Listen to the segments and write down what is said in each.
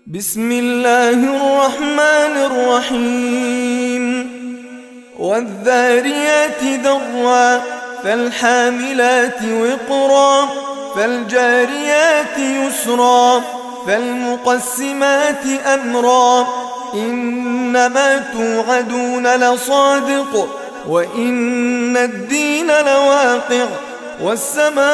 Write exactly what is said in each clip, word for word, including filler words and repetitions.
بسم الله الرحمن الرحيم والذاريات ذروا فالحاملات وقرا فالجاريات يسرا فالمقسمات أمرا إنما توعدون لصادق وإن الدين لواقع والسماء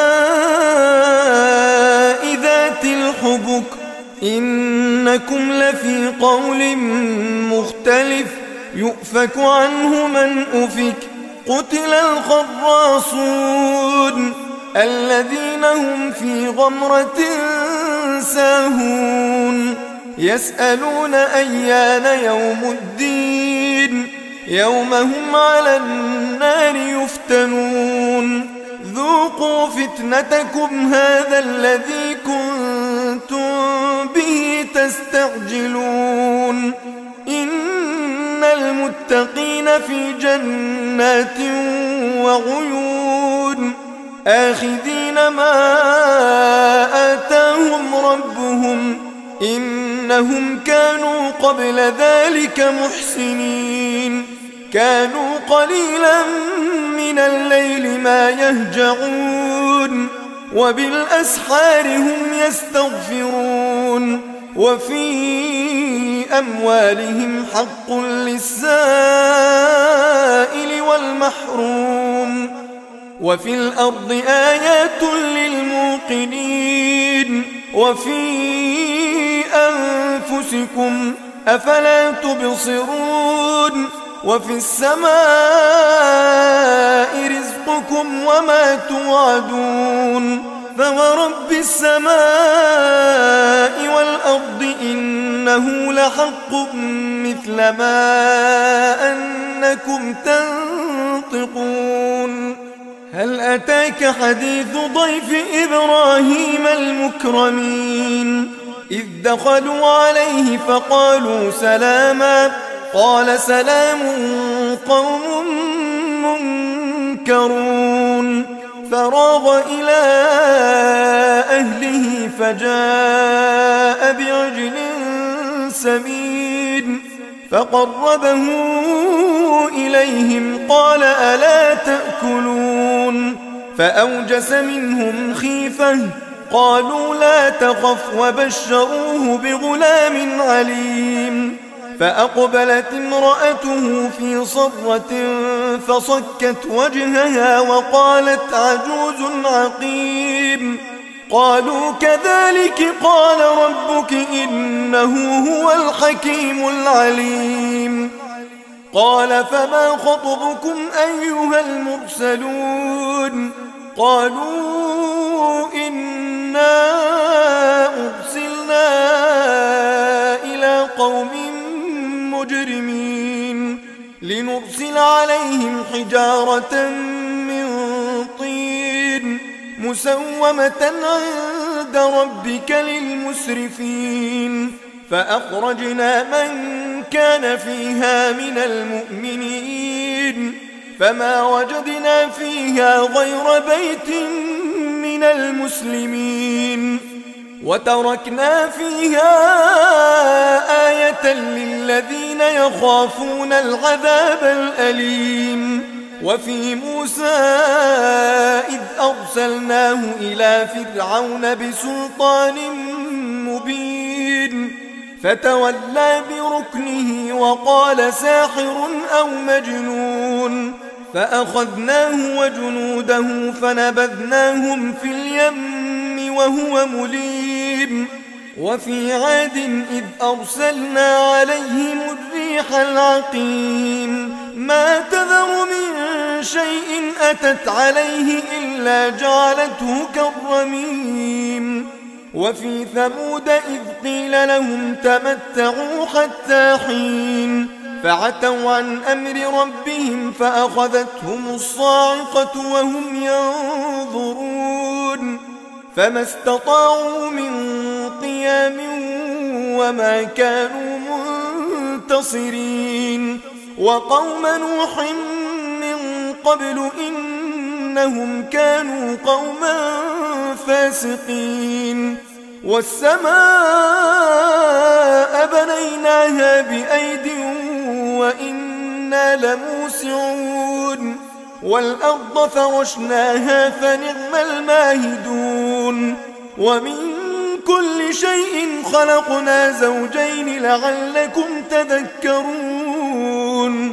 ذات الحبك إنكم لفي قول مختلف يؤفك عنه من أفك قتل الخراصون الذين هم في غمرة ساهون يسألون أيان يوم الدين يوم هم على النار يفتنون ذوقوا فتنتكم هذا الذي كنتم به تستعجلون إن المتقين في جنات وعيون آخذين ما آتاهم ربهم إنهم كانوا قبل ذلك محسنين كانوا قليلا من الليل ما يهجعون وبالأسحار هم يستغفرون وفي أموالهم حق للسائل والمحروم وفي الأرض آيات للموقنين وفي أنفسكم أفلا تبصرون وفي السماء رزقكم وما توعدون فورب السماء والأرض إنه لحق مثل ما أنكم تنطقون هل أتاك حديث ضيف إبراهيم المكرمين إذ دخلوا عليه فقالوا سلاما قال سلام قوم منكرون فراغ إلى أهله فجاء بعجل سمين فقربه إليهم قال ألا تأكلون فأوجس منهم خيفة قالوا لا تخف وبشروه بغلام عليم فأقبلت امرأته في صرة فصكت وجهها وقالت عجوز عقيم قالوا كذلك قال ربك إنه هو الحكيم العليم قال فما خطبكم أيها المرسلون قالوا إنا أرسلنا إلى قوم مجرمين لنرسل عليهم حجارة من طين مسومة عند ربك للمسرفين فأخرجنا من كان فيها من المؤمنين فما وجدنا فيها غير بيت من المسلمين وتركنا فيها آية للذين يخافون العذاب الأليم وفي موسى إذ أرسلناه إلى فرعون بسلطان مبين فتولى بركنه وقال ساحر أو مجنون فأخذناه وجنوده فنبذناهم في اليم وهو مليم وفي عاد إذ أرسلنا عليهم الريح العقيم ما تذر من شيء أتت عليه إلا جعلته كالرميم وفي ثمود إذ قيل لهم تمتعوا حتى حين فعتوا عن أمر ربهم فأخذتهم الصاعقة وهم ينظرون فما استطاعوا من قيام وما كانوا منتصرين وقوم نوح من قبل إنهم كانوا قوما فاسقين والسماء بأيد وإنا لموسعون والأرض فرشناها فنعم الماهدون ومن كل شيء خلقنا زوجين لعلكم تذكرون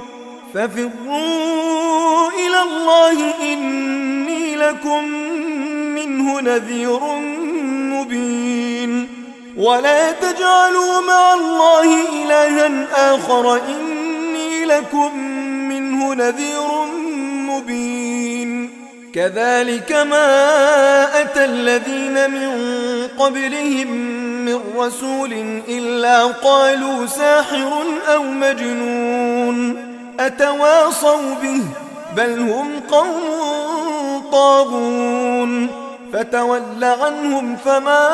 ففروا إلى الله إني لكم منه نذير مبين ولا تجعلوا مع الله إلها آخر إني لكم منه نذير مبين كذلك ما أتى الذين من قبلهم من رسول إلا قالوا ساحر أو مجنون أتواصوا به بل هم قوم طاغون فتول عنهم فما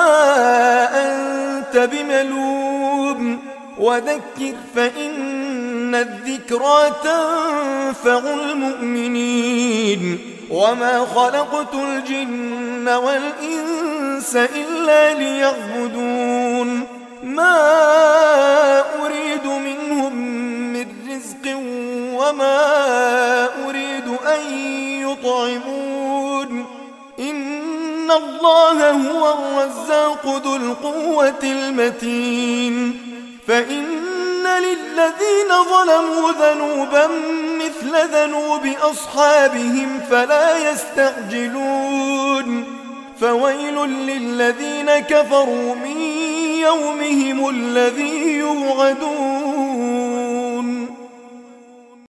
أنت بملوم وذكر فإن الذكرى تنفع المؤمنين وما خلقت الجن والإنس إلا ليعبدون ما أريد منهم من رزق وما أريد أن يطعمون إن الله هو الرزاق ذو القوة المتين فإن للذين ظلموا ذنوبا مثل ذنوب أصحابهم فلا يستعجلون فويل للذين كفروا من يومهم الذي يوعدون